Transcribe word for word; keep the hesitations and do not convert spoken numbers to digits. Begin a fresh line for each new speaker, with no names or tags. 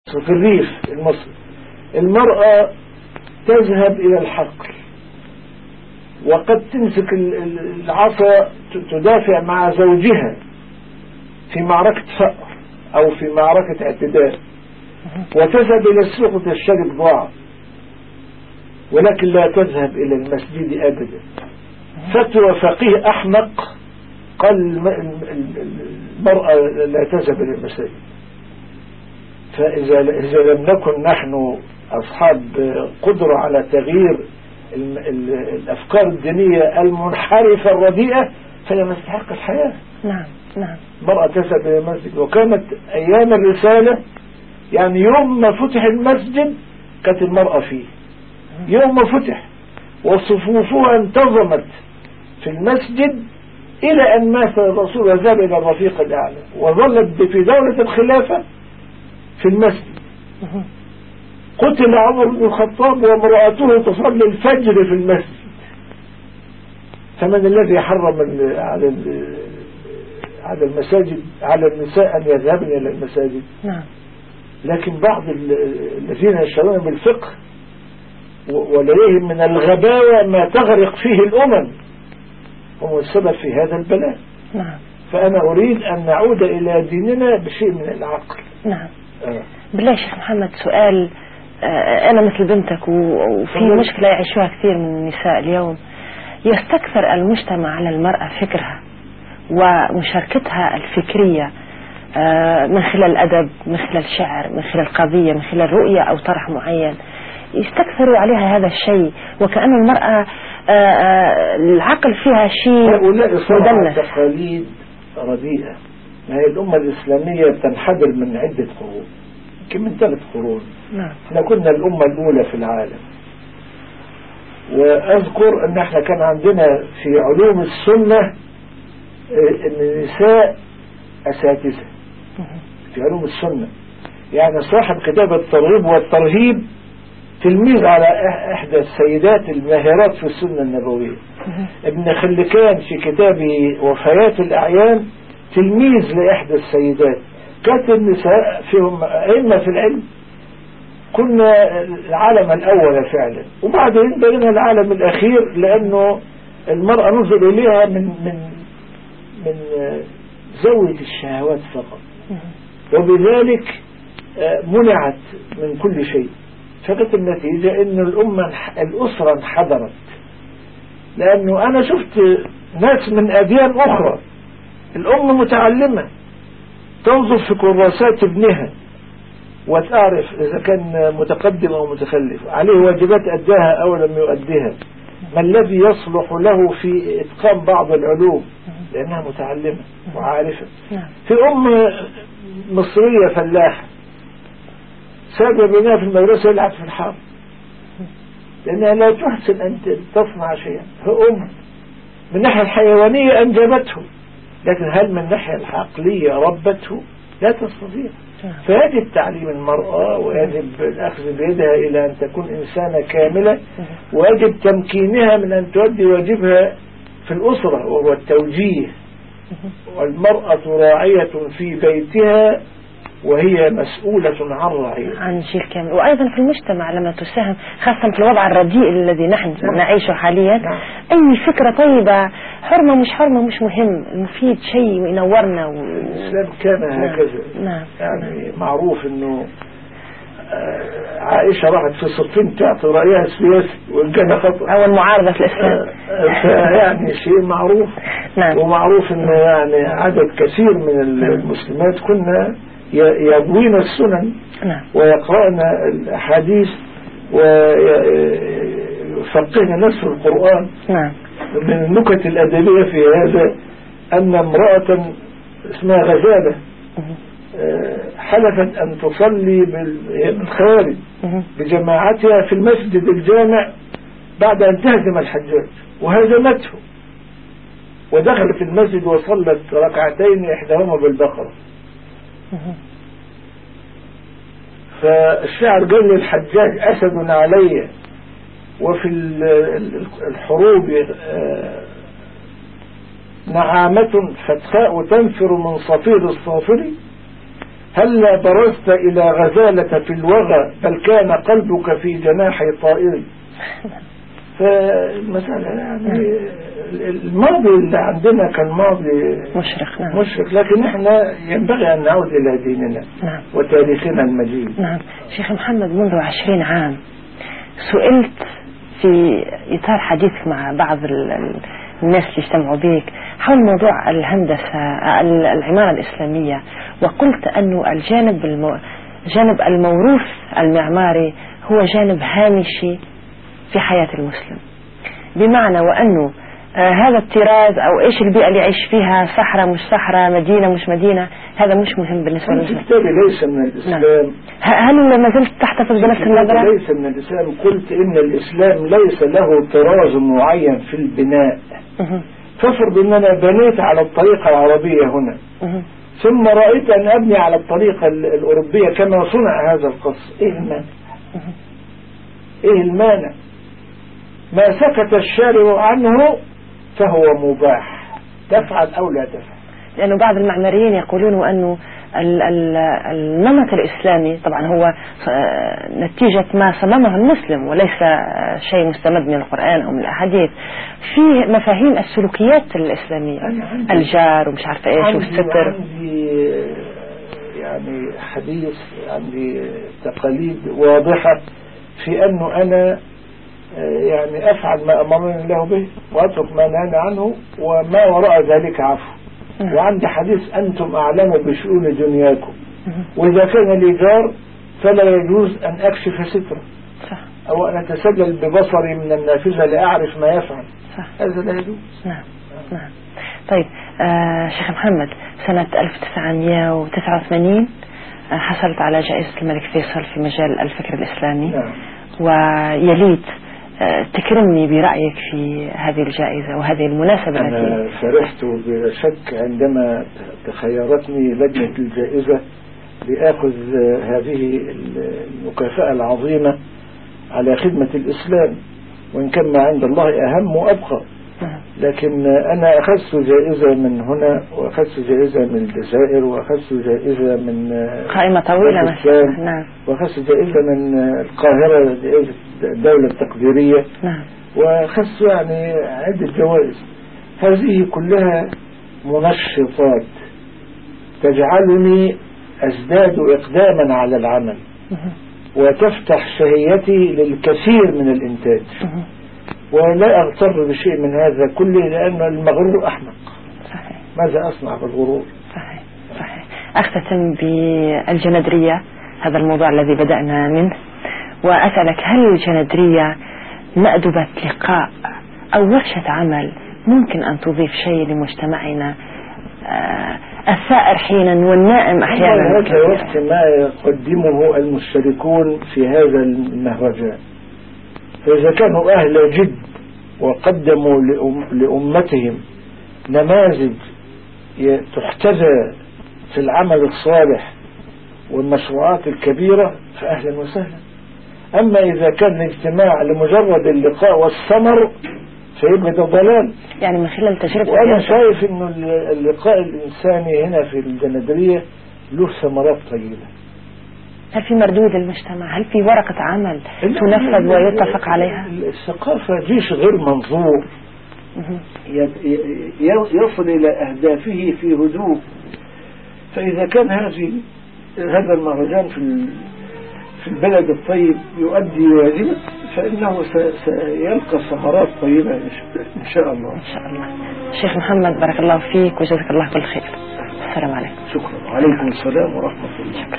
في الريف المصري المرأة تذهب إلى الحقل وقد تمسك العصا تدافع مع زوجها في معركة فقر أو في معركة اعتداء، وتذهب إلى السوق تشتري بضاعة، ولكن لا تذهب إلى المسجد أبدا. فتوى فقيه أحمق قال المرأة لا تذهب إلى المساجد. فإذا إذا لم نكن نحن أصحاب قدرة على تغيير الأفكار الدينية المنحرفة الرديئة فلا نستحق الحياة.
نعم نعم.
المرأة تذهب إلى المسجد، وكانت أيام الرسالة يعني يوم ما فتح المسجد كانت المرأة فيه، يوم ما فتح وصفوفها انتظمت في المسجد إلى أن مات الرسول وذهب إلى الرفيق الأعلى، وظلت في دولة الخلافة في المسجد. قتل عمر بن الخطاب وامرأته تصلي الفجر في المسجد. فمن الذي حرم على على المساجد على النساء أن يذهبن إلى المساجد؟
نعم.
لكن بعض الذين يشتغلون بالفقه ولديهم من الغباوة ما تغرق فيه الأمم هم السبب في هذا البلاء.
نعم.
فأنا أريد أن نعود إلى ديننا بشيء من العقل.
نعم.
آه.
بالله شيخ محمد سؤال، آه أنا مثل بنتك وفي مشكلة يعيشوها كثير من النساء اليوم، يستكثر المجتمع على المرأة فكرها ومشاركتها الفكرية آه من خلال الأدب، من خلال الشعر، من خلال قضية، من خلال رؤية أو طرح معين، يستكثروا عليها هذا الشيء، وكأن المرأة آه آه العقل فيها شيء
مدنس. تقاليد رديئة. هي الأمة الإسلامية تنحدر من عدة قرون، يمكن من ثلاث قرون.
نعم.
احنا كنا الأمة الأولى في العالم، وأذكر أن احنا كان عندنا في علوم السنة أن النساء أساتذة في علوم السنة. يعني صاحب كتاب الترغيب والترهيب تلميذ على إحدى السيدات الماهرات في السنة النبوية. ابن خلكان في كتابه وفيات الأعيان تلميذ لإحدى السيدات. كانت النساء فيهم أئمة في العلم. كنا العالم الأول فعلا، وبعدين بقينا العالم الأخير لأنه المرأة نزل إليها من من من زاوية الشهوات فقط، وبذلك منعت من كل شيء. فكانت النتيجة إن الأمة الأسرة انحدرت، لأنه أنا شفت ناس من أديان أخرى الأم متعلمة تنظر في كراسات ابنها وتعرف إذا كان متقدم أو متخلف، عليه واجبات أداها أو لم يؤديها، ما الذي يصلح له في إتقان بعض العلوم لأنها متعلمة وعارفة. في أم مصرية فلاحة سابق بناها في المدرسة يلعب في الحرب لأنها لا تحسن أن تصنع شيئا. فأم من الناحية الحيوانية أنجبته، لكن هل من الناحية العقلية ربته؟ لا تستطيع. فيجب تعليم المرأة، ويجب الأخذ بيدها إلى أن تكون إنسانة كاملة، ويجب تمكينها من أن تؤدي واجبها في الأسرة وهو التوجيه. والمرأة راعية في بيتها وهي مسؤولة عن رعية
عن جيل كامل، وأيضا في المجتمع لما تساهم خاصة في الوضع الرديء الذي نحن نعم. نعيشه حاليا. نعم. أي فكرة طيبة، حرمة مش حرمة مش مهم، المفيد شيء ينورنا و...
الإسلام كان هكذا.
نعم.
يعني نعم. معروف أنه عائشة راحت في صفين تعطي رأيها السياسي وإن كان خطأ
أو المعارضة في الإسلام.
يعني شيء معروف. نعم. ومعروف أنه يعني عدد كثير من المسلمات كنا يروين السنن
نعم.
ويقرأن الأحاديث ويفقهن نصف القرآن.
نعم.
من النكت الأدبية في هذا أن امرأة اسمها غزالة حلفت أن تصلي بالخارج بجماعتها في المسجد الجامع بعد أن تهزم الحجاج، وهزمته ودخلت المسجد وصلت ركعتين إحداهما بالبقرة. فالشاعر قال للحجاج أسد علي وفي الحروب نعامة فتخاء تنفر من صفير الصافر، هلا برزت إلى غزالة في الوغى بل كان قلبك في جناح طائر. فالمسألة يعني الماضي اللي عندنا كان ماضي
مشرق. نعم.
مشرق، لكن احنا ينبغي أن نعود إلى ديننا. نعم. وتاريخنا المجيد.
نعم. شيخ محمد، منذ عشرين عام سئلت في إطار حديث مع بعض الناس اللي اجتمعوا بك حول موضوع الهندسة العمارة الإسلامية، وقلت أنه الجانب المو... جانب الموروث المعماري هو جانب هامشي في حياة المسلم، بمعنى وأنه آه هذا الطراز أو إيش البيئة اللي يعيش فيها، صحراء مش صحراء، مدينة مش مدينة، هذا مش مهم بالنسبة للمسلم.
بالتالي ليس من الإسلام. نعم.
هل ما زلت تحتفظ بنفس النظرة؟
ليس من الإسلام. قلت إن الإسلام ليس له طراز معين في البناء. فافرض أن أنا بنيت على الطريقة العربية هنا، أه. ثم رأيت أن أبني على الطريقة الأوروبية كما صنع هذا القصر، إيه المانع؟ أه. إيه المانع؟ ما سكت الشارع عنه فهو مباح، تفعل أو لا تفعل.
لأنه بعض المعماريين يقولون أنه النمط الإسلامي طبعا هو نتيجة ما صممه المسلم وليس شيء مستمد من القرآن أو من الأحاديث، في مفاهيم السلوكيات الإسلامية، الجار ومش عارفة إيش والستر.
عندي يعني حديث، عندي تقاليد واضحة في أنه أنا يعني أفعل ما أمرني الله به وأترك ما نهاني عنه وما وراء ذلك عفو. وعندي حديث أنتم أعلم بشؤون دنياكم، وإذا كان لي جار فلا يجوز أن أكشف ستره أو أن أتسلل ببصري من النافذة لأعرف ما يفعل. صح. هذا لا يجوز.
نعم. نعم. طيب آه شيخ محمد، سنة ألف وتسعمائة وتسعة وثمانين آه حصلت على جائزة الملك فيصل في مجال الفكر الإسلامي. نعم. ويليت تكرمني برأيك في هذه الجائزة وهذه المناسبة.
أنا التي فرحت بلا شك عندما تخيرتني لجنة الجائزة لأخذ هذه المكافأة العظيمة على خدمة الإسلام، وإن كان ما عند الله أهم وأبقى. لكن أنا أخذت جائزة من هنا، وأخذت جائزة من الجزائر، وأخذت جائزة من
قائمة طويلة
مثلا. نعم. وأخذت جائزة من القاهرة، جائزة الدولة التقديرية. نعم. وأخذت يعني عدة جوائز. هذه كلها منشطات تجعلني أزداد إقداما على العمل، وتفتح شهيتي للكثير من الإنتاج. ولا أغتر بشيء من هذا كله، لأن المغرور أحمق. صحيح. ماذا أصنع بالغرور؟
صحيح. صحيح. أختتم بالجندرية، هذا الموضوع الذي بدأنا منه، وأسألك هل الجندرية مأدبة لقاء أو ورشة عمل ممكن أن تضيف شيء لمجتمعنا آه الثائر حينا والنائم أحيانا؟
هذا وقت ما يقدمه المشتركون في هذا المهرجان، فإذا كانوا أهل جد وقدموا لأمتهم نماذج تحتذى في العمل الصالح والمشروعات الكبيرة فأهلا وسهلا. أما إذا كان الاجتماع لمجرد اللقاء والثمر فيبقى ده ضلال.
يعني من خلال تجربة،
وأنا شايف إنه اللقاء الإنساني هنا في الجندرية له ثمرات طيبة.
هل في مردود المجتمع؟ هل في ورقة عمل تنفذ ويتفق عليها؟
الثقافة جيش غير منظور يصل إلى أهدافه في هدوء. فإذا كان هذه هذا المهرجان في في البلد الطيب يؤدي واجبه، فإنه سيلقى ثمرات طيبة إن شاء الله.
إن شاء الله. شيخ محمد، بارك الله فيك وجزاك الله كل خير. السلام عليكم.
شكرا. وعليكم السلام ورحمة الله.